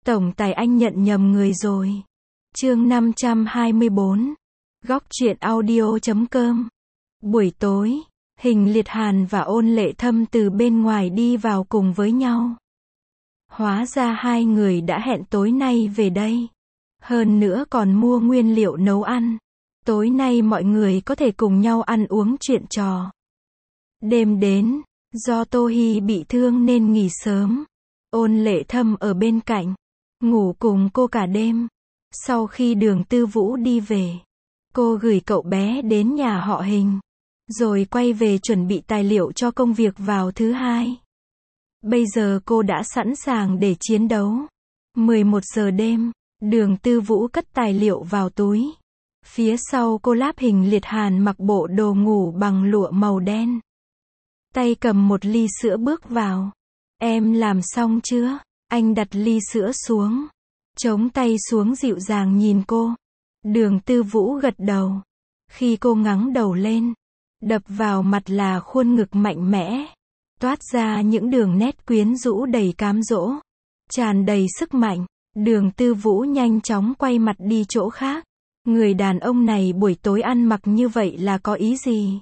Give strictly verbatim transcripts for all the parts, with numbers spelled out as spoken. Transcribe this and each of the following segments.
Tổng tài anh nhận nhầm người rồi. Chương năm trăm hai mươi bốn. Góc truyện audio chấm com. Buổi tối, Hình Liệt Hàn và Ôn Lệ Thâm từ bên ngoài đi vào cùng với nhau. Hóa ra hai người đã hẹn tối nay về đây. Hơn nữa còn mua nguyên liệu nấu ăn. Tối nay mọi người có thể cùng nhau ăn uống chuyện trò. Đêm đến, do Tô Hi bị thương nên nghỉ sớm. Ôn Lệ Thâm ở bên cạnh, ngủ cùng cô cả đêm. Sau khi Đường Tư Vũ đi về, cô gửi cậu bé đến nhà họ Hình, rồi quay về chuẩn bị tài liệu cho công việc vào thứ hai. Bây giờ cô đã sẵn sàng để chiến đấu. mười một giờ đêm, Đường Tư Vũ cất tài liệu vào túi. Phía sau cô láp Hình Liệt Hàn mặc bộ đồ ngủ bằng lụa màu đen. Tay cầm một ly sữa bước vào. Em làm xong chưa? Anh đặt ly sữa xuống. Chống tay xuống dịu dàng nhìn cô. Đường Tư Vũ gật đầu. Khi cô ngẩng đầu lên, đập vào mặt là khuôn ngực mạnh mẽ, toát ra những đường nét quyến rũ đầy cám dỗ, tràn đầy sức mạnh. Đường Tư Vũ nhanh chóng quay mặt đi chỗ khác. Người đàn ông này buổi tối ăn mặc như vậy là có ý gì?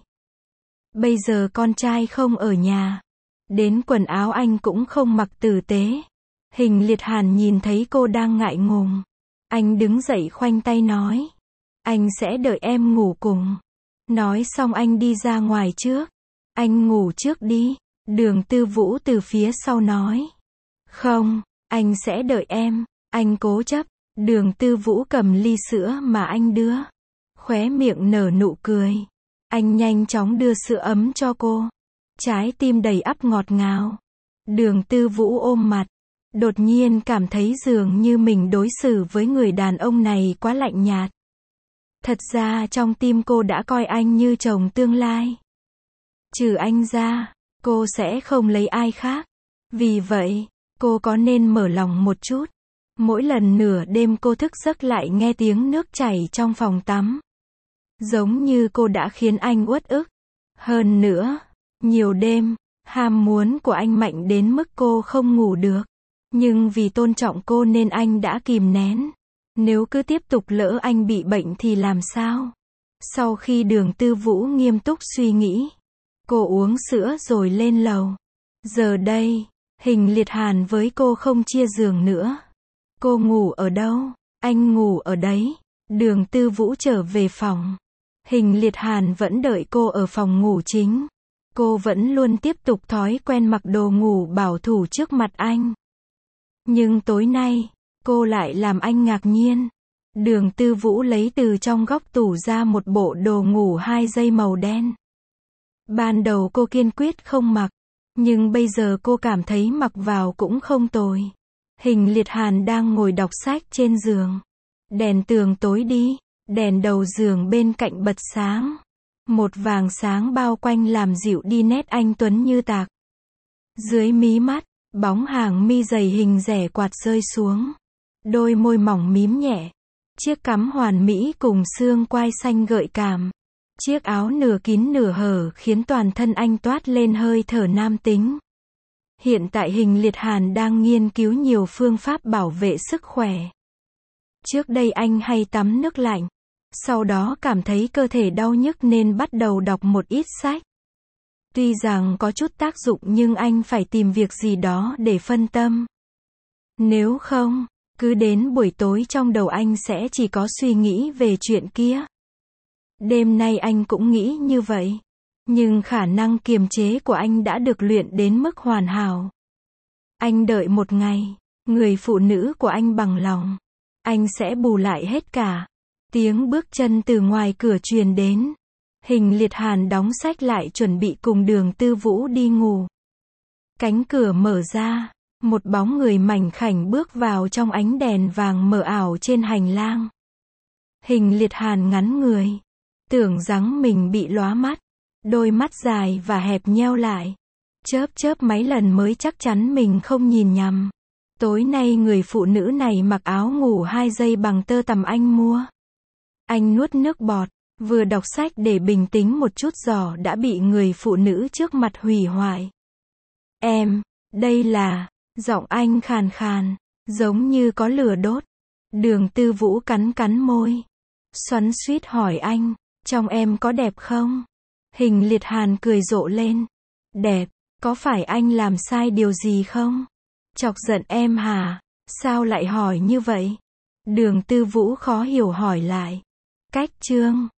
Bây giờ con trai không ở nhà, đến quần áo anh cũng không mặc tử tế. Hình Liệt Hàn nhìn thấy cô đang ngại ngùng. Anh đứng dậy khoanh tay nói. Anh sẽ đợi em ngủ cùng. Nói xong anh đi ra ngoài trước. Anh ngủ trước đi. Đường Tư Vũ từ phía sau nói. Không, anh sẽ đợi em. Anh cố chấp. Đường Tư Vũ cầm ly sữa mà anh đưa. Khóe miệng nở nụ cười. Anh nhanh chóng đưa sữa ấm cho cô. Trái tim đầy ắp ngọt ngào. Đường Tư Vũ ôm mặt. Đột nhiên cảm thấy dường như mình đối xử với người đàn ông này quá lạnh nhạt. Thật ra trong tim cô đã coi anh như chồng tương lai. Trừ anh ra, cô sẽ không lấy ai khác. Vì vậy, cô có nên mở lòng một chút. Mỗi lần nửa đêm cô thức giấc lại nghe tiếng nước chảy trong phòng tắm. Giống như cô đã khiến anh uất ức. Hơn nữa, nhiều đêm, ham muốn của anh mạnh đến mức cô không ngủ được. Nhưng vì tôn trọng cô nên anh đã kìm nén. Nếu cứ tiếp tục lỡ anh bị bệnh thì làm sao? Sau khi Đường Tư Vũ nghiêm túc suy nghĩ, cô uống sữa rồi lên lầu. Giờ đây, Hình Liệt Hàn với cô không chia giường nữa. Cô ngủ ở đâu? Anh ngủ ở đấy. Đường Tư Vũ trở về phòng. Hình Liệt Hàn vẫn đợi cô ở phòng ngủ chính. Cô vẫn luôn tiếp tục thói quen mặc đồ ngủ bảo thủ trước mặt anh. Nhưng tối nay, cô lại làm anh ngạc nhiên. Đường Tư Vũ lấy từ trong góc tủ ra một bộ đồ ngủ hai dây màu đen. Ban đầu cô kiên quyết không mặc, nhưng bây giờ cô cảm thấy mặc vào cũng không tồi. Hình Liệt Hàn đang ngồi đọc sách trên giường. Đèn tường tối đi, đèn đầu giường bên cạnh bật sáng. Một vàng sáng bao quanh làm dịu đi nét anh tuấn như tạc. Dưới mí mắt, bóng hàng mi dày hình rẻ quạt rơi xuống. Đôi môi mỏng mím nhẹ. Chiếc cắm hoàn mỹ cùng xương quai xanh gợi cảm. Chiếc áo nửa kín nửa hở khiến toàn thân anh toát lên hơi thở nam tính. Hiện tại Hình Liệt Hàn đang nghiên cứu nhiều phương pháp bảo vệ sức khỏe. Trước đây anh hay tắm nước lạnh. Sau đó cảm thấy cơ thể đau nhức nên bắt đầu đọc một ít sách. Tuy rằng có chút tác dụng nhưng anh phải tìm việc gì đó để phân tâm. Nếu không, cứ đến buổi tối trong đầu anh sẽ chỉ có suy nghĩ về chuyện kia. Đêm nay anh cũng nghĩ như vậy. Nhưng khả năng kiềm chế của anh đã được luyện đến mức hoàn hảo. Anh đợi một ngày, người phụ nữ của anh bằng lòng. Anh sẽ bù lại hết cả. Tiếng bước chân từ ngoài cửa truyền đến. Hình Liệt Hàn đóng sách lại chuẩn bị cùng Đường Tư Vũ đi ngủ. Cánh cửa mở ra, một bóng người mảnh khảnh bước vào trong ánh đèn vàng mờ ảo trên hành lang. Hình Liệt Hàn ngắn người, tưởng rằng mình bị lóa mắt, đôi mắt dài và hẹp nheo lại, chớp chớp mấy lần mới chắc chắn mình không nhìn nhầm. Tối nay người phụ nữ này mặc áo ngủ hai dây bằng tơ tằm anh mua. Anh nuốt nước bọt. Vừa đọc sách để bình tĩnh một chút giỏ đã bị người phụ nữ trước mặt hủy hoại. Em, đây là, giọng anh khàn khàn, Giống như có lửa đốt. Đường Tư Vũ cắn cắn môi. Xoắn xuýt hỏi anh, trong em có đẹp không? Hình Liệt Hàn cười rộ lên. Đẹp, có phải anh làm sai điều gì không? Chọc giận em hả? Sao lại hỏi như vậy? Đường Tư Vũ khó hiểu hỏi lại. Cách chương